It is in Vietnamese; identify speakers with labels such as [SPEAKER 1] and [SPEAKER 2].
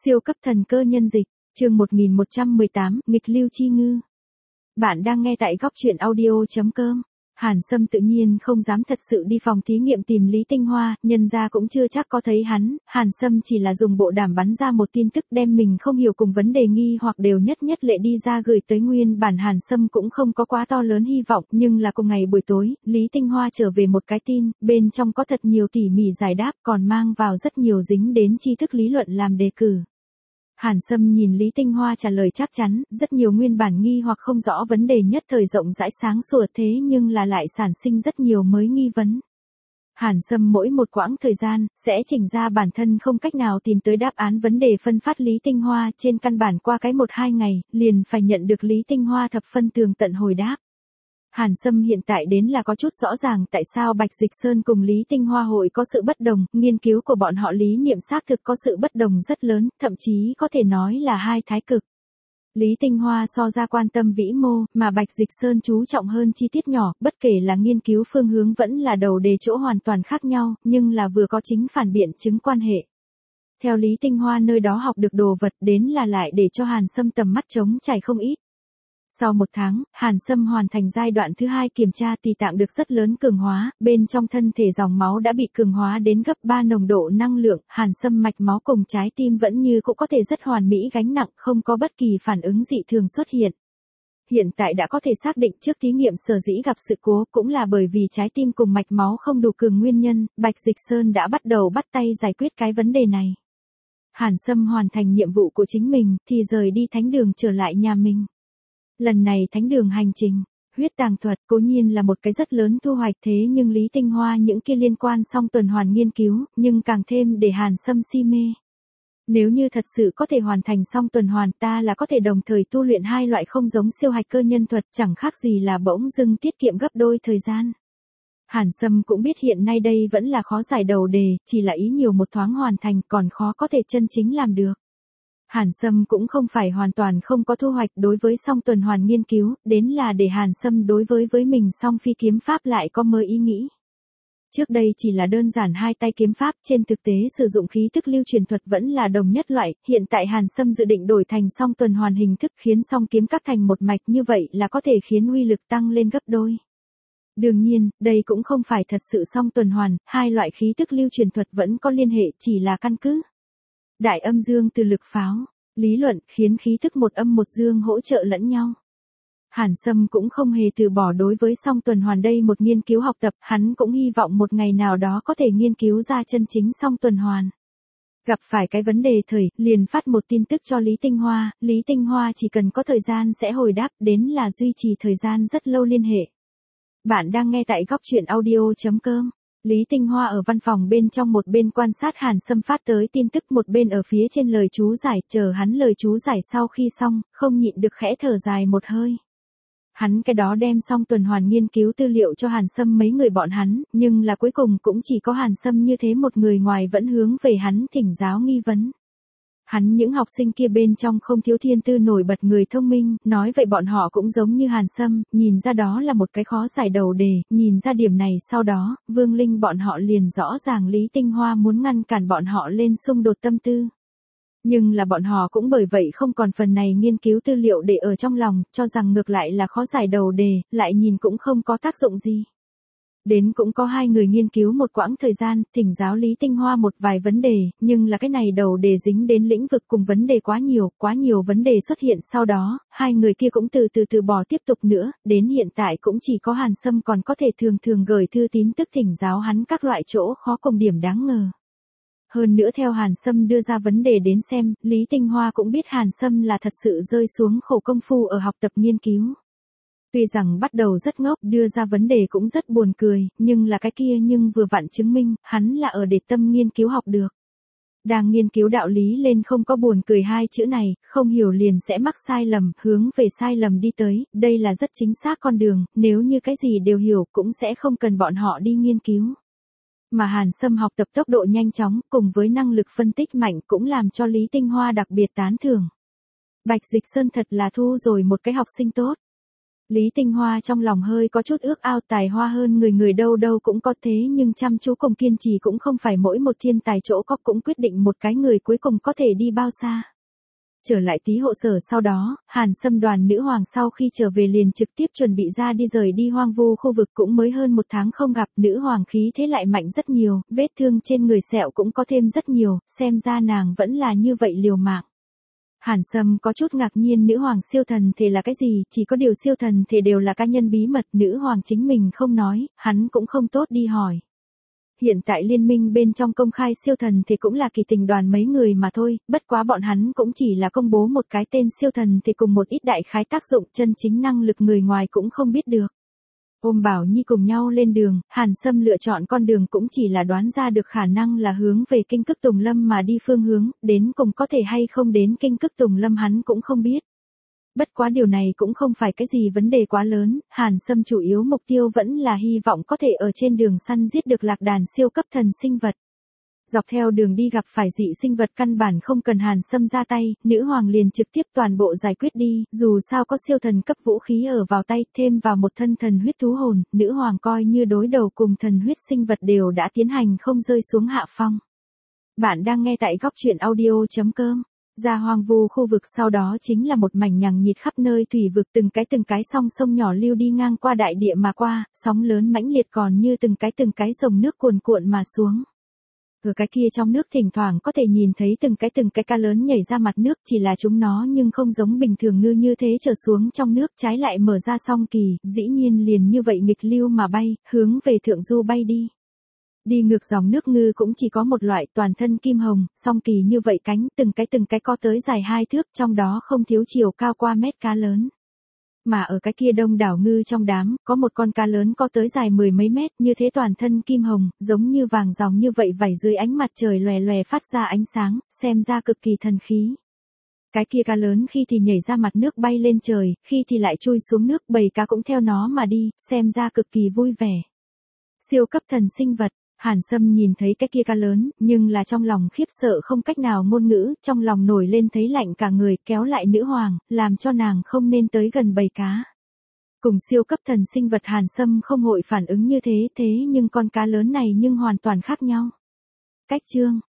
[SPEAKER 1] Siêu cấp thần cơ nhân dịch, chương 1118, nghịch lưu chi ngư. Bạn đang nghe tại góc truyện audio.com. Hàn Sâm tự nhiên không dám thật sự đi phòng thí nghiệm tìm Lý Tinh Hoa, nhân ra cũng chưa chắc có thấy hắn, Hàn Sâm chỉ là dùng bộ đàm bắn ra một tin tức đem mình không hiểu cùng vấn đề nghi hoặc đều nhất lệ đi ra gửi tới nguyên bản. Hàn Sâm cũng không có quá to lớn hy vọng, nhưng là cùng ngày buổi tối, Lý Tinh Hoa trở về một cái tin, bên trong có thật nhiều tỉ mỉ giải đáp còn mang vào rất nhiều dính đến tri thức lý luận làm đề cử. Hàn Sâm nhìn Lý Tinh Hoa trả lời chắc chắn, rất nhiều nguyên bản nghi hoặc không rõ vấn đề nhất thời rộng rãi sáng sủa thế nhưng là lại sản sinh rất nhiều mới nghi vấn. Hàn Sâm mỗi một quãng thời gian, sẽ chỉnh ra bản thân không cách nào tìm tới đáp án vấn đề phân phát Lý Tinh Hoa trên căn bản qua cái 1-2 ngày, liền phải nhận được Lý Tinh Hoa thập phân tường tận hồi đáp. Hàn Sâm hiện tại đến là có chút rõ ràng tại sao Bạch Dịch Sơn cùng Lý Tinh Hoa hội có sự bất đồng, nghiên cứu của bọn họ lý niệm xác thực có sự bất đồng rất lớn, thậm chí có thể nói là hai thái cực. Lý Tinh Hoa so ra quan tâm vĩ mô, mà Bạch Dịch Sơn chú trọng hơn chi tiết nhỏ, bất kể là nghiên cứu phương hướng vẫn là đầu đề chỗ hoàn toàn khác nhau, nhưng là vừa có chính phản biện chứng quan hệ. Theo Lý Tinh Hoa nơi đó học được đồ vật đến là lại để cho Hàn Sâm tầm mắt trống trải không ít. Sau 1 tháng, Hàn Sâm hoàn thành giai đoạn thứ 2 kiểm tra tỳ tạng được rất lớn cường hóa, bên trong thân thể dòng máu đã bị cường hóa đến gấp 3 nồng độ năng lượng, Hàn Sâm mạch máu cùng trái tim vẫn như cũng có thể rất hoàn mỹ gánh nặng, không có bất kỳ phản ứng dị thường xuất hiện. Hiện tại đã có thể xác định trước thí nghiệm sở dĩ gặp sự cố cũng là bởi vì trái tim cùng mạch máu không đủ cường nguyên nhân, Bạch Dịch Sơn đã bắt đầu bắt tay giải quyết cái vấn đề này. Hàn Sâm hoàn thành nhiệm vụ của chính mình thì rời đi thánh đường trở lại nhà mình. Lần này thánh đường hành trình, huyết tàng thuật cố nhiên là một cái rất lớn thu hoạch thế nhưng Lý Tinh Hoa những kia liên quan song tuần hoàn nghiên cứu, nhưng càng thêm để Hàn Sâm si mê. Nếu như thật sự có thể hoàn thành song tuần hoàn ta là có thể đồng thời tu luyện hai loại không giống siêu hạch cơ nhân thuật chẳng khác gì là bỗng dưng tiết kiệm gấp đôi thời gian. Hàn Sâm cũng biết hiện nay đây vẫn là khó giải đầu đề, chỉ là ý nhiều một thoáng hoàn thành còn khó có thể chân chính làm được. Hàn Sâm cũng không phải hoàn toàn không có thu hoạch đối với song tuần hoàn nghiên cứu, đến là để Hàn Sâm đối với mình song phi kiếm pháp lại có mới ý nghĩ. Trước đây chỉ là đơn giản hai tay kiếm pháp, trên thực tế sử dụng khí tức lưu truyền thuật vẫn là đồng nhất loại, hiện tại Hàn Sâm dự định đổi thành song tuần hoàn hình thức khiến song kiếm cắt thành một mạch như vậy là có thể khiến uy lực tăng lên gấp đôi. Đương nhiên, đây cũng không phải thật sự song tuần hoàn, hai loại khí tức lưu truyền thuật vẫn có liên hệ chỉ là căn cứ. Đại âm dương từ lực pháo, lý luận khiến khí thức một âm một dương hỗ trợ lẫn nhau. Hàn Sâm cũng không hề từ bỏ đối với song tuần hoàn đây một nghiên cứu học tập, hắn cũng hy vọng một ngày nào đó có thể nghiên cứu ra chân chính song tuần hoàn. Gặp phải cái vấn đề liền phát một tin tức cho Lý Tinh Hoa chỉ cần có thời gian sẽ hồi đáp đến là duy trì thời gian rất lâu liên hệ. Bạn đang nghe tại góc truyện audio.com. Lý Tinh Hoa ở văn phòng bên trong một bên quan sát Hàn Sâm phát tới tin tức một bên ở phía trên lời chú giải, chờ hắn lời chú giải sau khi xong, không nhịn được khẽ thở dài một hơi. Hắn cái đó đem xong tuần hoàn nghiên cứu tư liệu cho Hàn Sâm mấy người bọn hắn, nhưng là cuối cùng cũng chỉ có Hàn Sâm như thế một người ngoài vẫn hướng về hắn thỉnh giáo nghi vấn. Hắn những học sinh kia bên trong không thiếu thiên tư nổi bật người thông minh, nói vậy bọn họ cũng giống như Hàn Sâm, nhìn ra đó là một cái khó giải đầu đề, nhìn ra điểm này sau đó, Vương Linh bọn họ liền rõ ràng Lý Tinh Hoa muốn ngăn cản bọn họ lên xung đột tâm tư. Nhưng là bọn họ cũng bởi vậy không còn phần này nghiên cứu tư liệu để ở trong lòng, cho rằng ngược lại là khó giải đầu đề, lại nhìn cũng không có tác dụng gì. Đến cũng có hai người nghiên cứu một quãng thời gian, thỉnh giáo Lý Tinh Hoa một vài vấn đề, nhưng là cái này đầu đề dính đến lĩnh vực cùng vấn đề quá nhiều vấn đề xuất hiện sau đó, hai người kia cũng từ bỏ tiếp tục nữa, đến hiện tại cũng chỉ có Hàn Sâm còn có thể thường gửi thư tín tức thỉnh giáo hắn các loại chỗ khó cùng điểm đáng ngờ. Hơn nữa theo Hàn Sâm đưa ra vấn đề đến xem, Lý Tinh Hoa cũng biết Hàn Sâm là thật sự rơi xuống khổ công phu ở học tập nghiên cứu. Tuy rằng bắt đầu rất ngốc đưa ra vấn đề cũng rất buồn cười, nhưng là cái kia nhưng vừa vặn chứng minh, hắn là ở để tâm nghiên cứu học được. Đang nghiên cứu đạo lý lên không có buồn cười hai chữ này, không hiểu liền sẽ mắc sai lầm, hướng về sai lầm đi tới, đây là rất chính xác con đường, nếu như cái gì đều hiểu cũng sẽ không cần bọn họ đi nghiên cứu. Mà Hàn Sâm học tập tốc độ nhanh chóng, cùng với năng lực phân tích mạnh cũng làm cho Lý Tinh Hoa đặc biệt tán thưởng. Bạch Dịch Sơn thật là thu rồi một cái học sinh tốt. Lý Tinh Hoa trong lòng hơi có chút ước ao, tài hoa hơn người, người đâu đâu cũng có, thế nhưng chăm chú cùng kiên trì cũng không phải mỗi một thiên tài chỗ có cũng quyết định một cái người cuối cùng có thể đi bao xa. Trở lại Tý Hộ Sở sau đó, Hàn Sâm đoàn nữ hoàng sau khi trở về liền trực tiếp chuẩn bị ra đi rời đi hoang vu khu vực, cũng mới hơn 1 tháng không gặp, nữ hoàng khí thế lại mạnh rất nhiều, vết thương trên người sẹo cũng có thêm rất nhiều, xem ra nàng vẫn là như vậy liều mạng. Hàn Sâm có chút ngạc nhiên, nữ hoàng siêu thần thể là cái gì, chỉ có điều siêu thần thể đều là cá nhân bí mật, nữ hoàng chính mình không nói, hắn cũng không tốt đi hỏi. Hiện tại liên minh bên trong công khai siêu thần thì cũng là Kỳ Tình đoàn mấy người mà thôi, bất quá bọn hắn cũng chỉ là công bố một cái tên siêu thần thì cùng một ít đại khái tác dụng, chân chính năng lực người ngoài cũng không biết được. Ôm Bảo Nhi cùng nhau lên đường, Hàn Sâm lựa chọn con đường cũng chỉ là đoán ra được khả năng là hướng về Kinh Cức Tùng Lâm mà đi, phương hướng, đến cùng có thể hay không đến Kinh Cức Tùng Lâm hắn cũng không biết. Bất quá điều này cũng không phải cái gì vấn đề quá lớn, Hàn Sâm chủ yếu mục tiêu vẫn là hy vọng có thể ở trên đường săn giết được lạc đàn siêu cấp thần sinh vật. Dọc theo đường đi gặp phải dị sinh vật căn bản không cần Hàn Sâm ra tay, nữ hoàng liền trực tiếp toàn bộ giải quyết đi, dù sao có siêu thần cấp vũ khí ở vào tay, thêm vào một thân thần huyết thú hồn, nữ hoàng coi như đối đầu cùng thần huyết sinh vật đều đã tiến hành không rơi xuống hạ phong. Bạn đang nghe tại góc truyện audio.com. Ra hoang vu khu vực sau đó chính là một mảnh nhằng nhịt khắp nơi thủy vực, từng cái song sông nhỏ lưu đi ngang qua đại địa mà qua, sóng lớn mãnh liệt còn như từng cái dòng nước cuồn cuộn mà xuống. Ở cái kia trong nước thỉnh thoảng có thể nhìn thấy từng cái cá lớn nhảy ra mặt nước, chỉ là chúng nó nhưng không giống bình thường ngư như thế trở xuống trong nước, trái lại mở ra song kỳ, dĩ nhiên liền như vậy nghịch lưu mà bay, hướng về thượng du bay đi. Đi ngược dòng nước ngư cũng chỉ có một loại, toàn thân kim hồng, song kỳ như vậy cánh, từng cái có tới dài 2 thước, trong đó không thiếu chiều cao qua mét cá lớn. Mà ở cái kia đông đảo ngư trong đám, có một con cá lớn có tới dài 10 mấy mét, như thế toàn thân kim hồng, giống như vàng ròng như vậy vảy dưới ánh mặt trời lòe lòe phát ra ánh sáng, xem ra cực kỳ thần khí. Cái kia cá lớn khi thì nhảy ra mặt nước bay lên trời, khi thì lại chui xuống nước, bầy cá cũng theo nó mà đi, xem ra cực kỳ vui vẻ. Siêu cấp thần sinh vật. Hàn Sâm nhìn thấy cái kia cá lớn, nhưng là trong lòng khiếp sợ không cách nào ngôn ngữ, trong lòng nổi lên thấy lạnh cả người, kéo lại nữ hoàng, làm cho nàng không nên tới gần bầy cá. Cùng siêu cấp thần sinh vật Hàn Sâm không hội phản ứng như thế, thế nhưng con cá lớn này nhưng hoàn toàn khác nhau. Cách chương